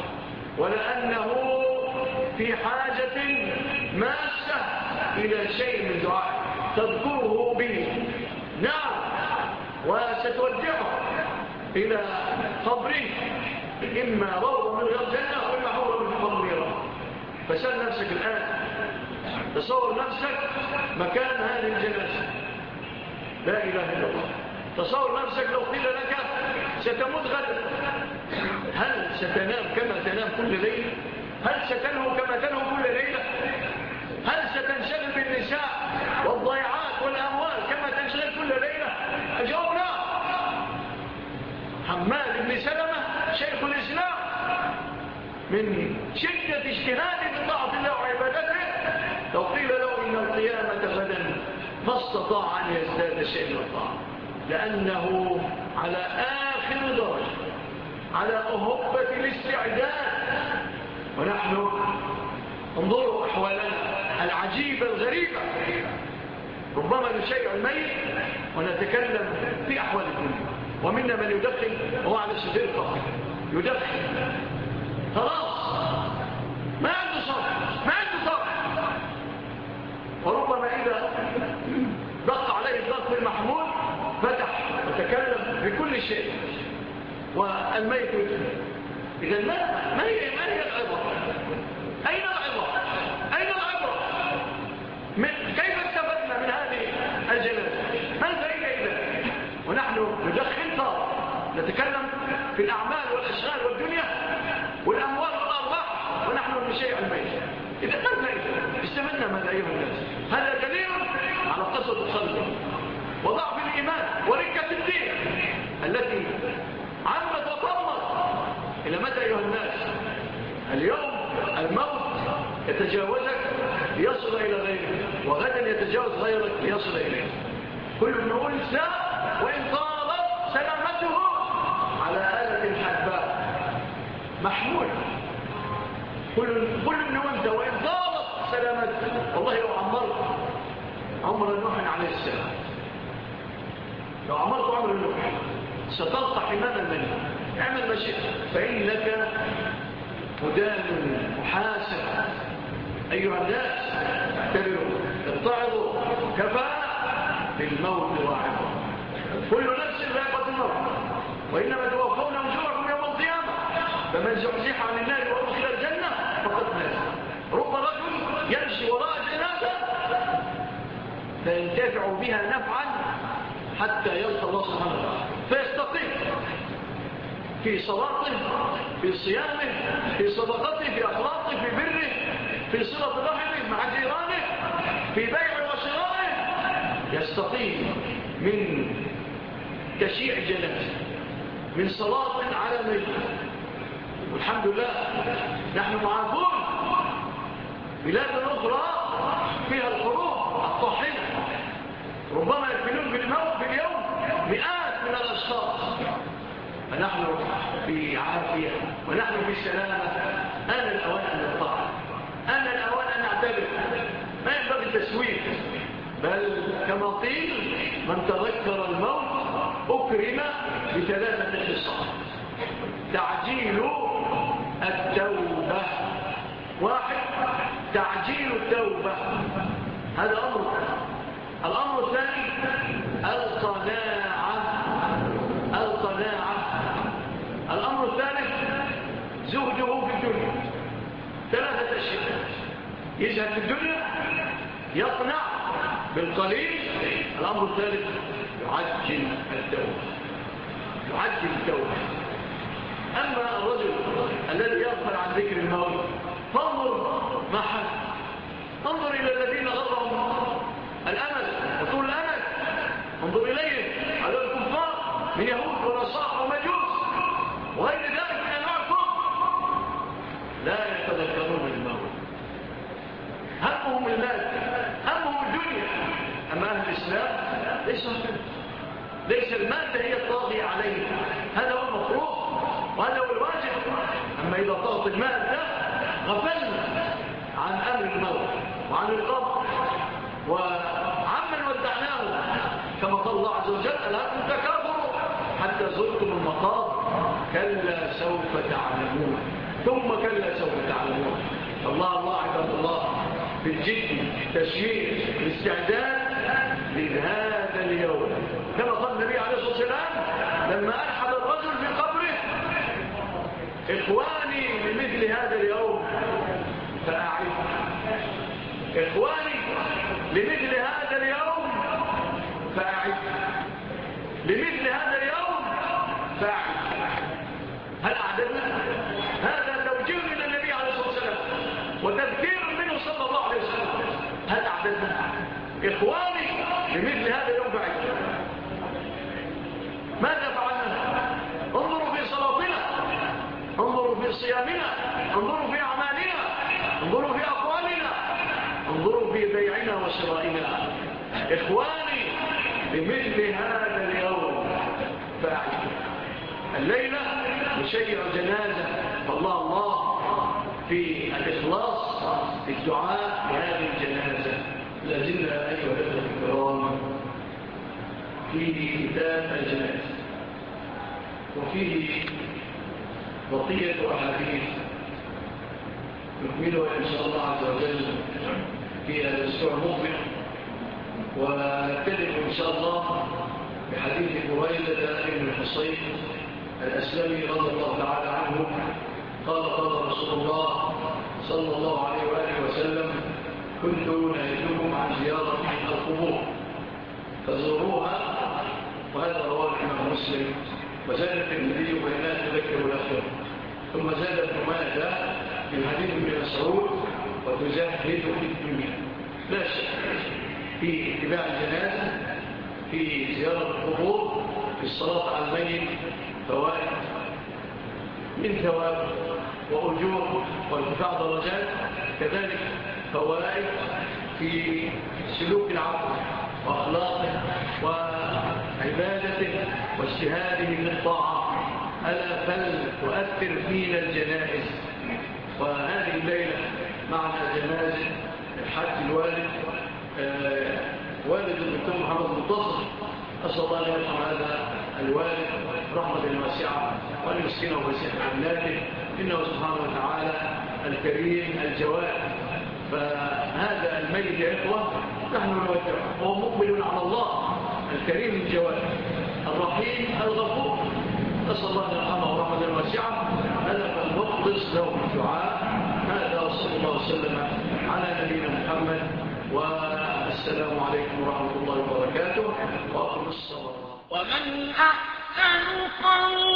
ولأنه في حاجة ماسة إلى شيء من دعاء تذكره به. نعم، وستودعه إلى قبره، إما روضة من غير جنة وإما حورة من حور النيران. فسأل نفسك الآن، تصور نفسك مكان هذه الجنازة، لا إله إلا الله. تصور نفسك لو قيل لك ستموت غدا، هل ستنام كما تنام كل ليلة؟ هل ستنهو كما تنهو كل ليلة؟ هل ستنشغل بالنساء والضيعات والأموال كما تنشغل كل ليلة؟ أجاوب لا. حماد بن سلمة شيخ الإسلام من شدة اجتهاده بطاعة الله وعبادته لو قيل له إن القيامة غدا ما استطاع أن يزداد شيء من الطاعة، لأنه على آخر درجة، على أهبة الاستعداد. ونحن انظروا أحوالنا العجيبة الغريبة، ربما نشيع الميت ونتكلم في أحوال الدنيا، ومنا من يدخل وهو على السدير فقط يدخل، خلاص ما عنده صبر، ما عنده صبر. وربما إذا ضغط عليه الضغط المحمول فتح وتكلم بكل شيء والميت يدخل. إذا ما ما هي ما هي العبرة؟ أين العبرة؟ أين العبرة؟ من كيف استفدنا من هذه الجنازة؟ ما الفائدة إذا؟ ونحن ندخل طار نتكلم في الأعمال والأشغال والدنيا والأموال والأرباح ونحن نشيع الميت. إذا ما الفائدة؟ استفدنا ماذا أيها الناس؟ هذا دليل على قسوة القلب وضعف الإيمان وركة الدين التي عمت وطمت. إلى متى أيها الناس؟ اليوم الموت يتجاوزك ليصل إلى غيرك، وغدا يتجاوز غيرك ليصل إليك. كل نقول لا، وإن طالت سلامته على آلة الحدباء محمول. كل كل نومت وإن طالت سلامته. والله لو عمرت عمر نوح عليه السلام، لو عمرت عمر نوح ستلقى حمام المني. اعمل ما شئت فإنك مدان محاسب. أيها الناس اعتبروا، اتعظوا، كفى بالموت واعظا. كل نفس ذائقة الموت وإنما توفون أجوركم يوم القيامة، فمن زحزح عن النار وأدخل الجنة فقد فاز. رب رجل يمشي وراء جنازة فينتفع بها نفعا حتى يلقى الله سبحانه وتعالى فيستقيم في صلاته، في صيامه، في صدقته، في أخلاقه، في بره، في صلة رحمه مع جيرانه، في بيع وشرائه. يستقيم من تشييع جنازة، من صلاة على ميت. والحمد لله نحن معافون. بلاد أخرى فيها الحروب الطاحنة، ربما يكفلون بالموت في اليوم مئات من الأشخاص، فنحن في عافية ونحن في سلامة. أنا الأوان أن نطاع، أنا الأوان أن نعتبر، ما ينبغي التسويف، بل كما قيل من تذكر الموت أكرم بثلاثة خصال: تعجيل التوبة، واحد تعجيل التوبة، هذا أمر. الأمر الثاني القناعة، القناعة. الأمر الثالث زهده في الدنيا. ثلاثة أشياء: يزهد في الدنيا، يقنع بالقليل. الأمر الثالث يعجل التوبة، يعجل التوبة. أما الرجل الذي يغفل عن ذكر الموت فانظر ما حدث، انظر إلى الذين غرهم الأمل وطول الأمل، انظر إليهم، هؤلاء الكفار من يهود ونصارى ومجوس وغير ذلك من أنواع الكفر، لا يتذكرون الموت، همهم المال، همهم الدنيا. أما أهل الإسلام ليس هكذا، ليس المادة هي الطاغية عليه، هذا هو المفروض وهذا هو الواجب. أما إذا طغت المادة غفلنا عن أمر الموت وعن القبر وعمن ودعناه، كما قال الله عز وجل: ألهاكم التكاثر حتى زرتم المقابر كلا سوف تعلمون ثم كلا سوف تعلمون. الله الله عباد الله بالجد تشييع الاستعداد لهذا اليوم، كما قال النبي عليه الصلاة والسلام لما ألحد الرجل في قبره: إخواني لمثل هذا اليوم فأعد، إخواني لمثل هذا اليوم فأعد، لمثل هذا اليوم فأعد. هل أعددنا؟ هذا توجيه من النبي عليه الصلاة والسلام وتذكير منه صلى الله عليه وسلم. هل أعددنا؟ إخواني لمثل هذا اليوم فأعد. ماذا فعلنا؟ انظروا في صلاتنا، انظروا في صيامنا، انظروا في أعمالنا، انظروا في أقوالنا، انظروا في بيعنا وشرائنا. إخواني لمثل هذا اليوم فأعد. الليلة نشيع جنازة، فالله الله في الإخلاص في الدعاء بهذه الجنازة. لازلنا أيها الأخوة الكرام في كتاب الجنازة، وفيه بقية أحاديث نكملها إن شاء الله عز وجل في الأسبوع المقبل، ونبتدئ إن شاء الله بحديث بريدة بن الحصين الأسلمي رضي الله تعالى عنه قال: قال رسول الله صلى الله عليه وآله وسلم: كنت نهيتكم عن زيارة القبور فزوروها. وهذا رواه الإمام مسلم. وزاد الترمذي بينات تذكر الآخرة. ثم زاد ابن ماجه من حديث ابن مسعود: وتزهد في الدنيا. لا شك في اتباع الجنازة، في زيارة القبور، في الصلاة على الميت فوائد من ثواب وأجور وارتفاع درجات، كذلك فوائد في سلوك العبد وأخلاقه وعبادته واجتهاده في الطاعة. ألا فل تؤثر فينا الجنائز. وهذه الليلة معنا جنازة الحاج الوالد آه والد الدكتور محمد منتصر. أسأل الله أن يرحم هذا الوالد رحمة واسعة وأن يسكنه وسيح جناته، إنه سبحانه وتعالى الكريم الجواد. فهذا الميت يا إخوة نحن نودعه وهو مقبل على الله الكريم الجواد الرحيم الغفور. أسأل الله أن يرحمه رحمة واسعة. هذا فالمخلص له الدعاء. هذا وصلى الله وسلم على نبينا محمد، والسلام عليكم ورحمة الله وبركاته، وأقم الصلاة. ومن أحسن قولا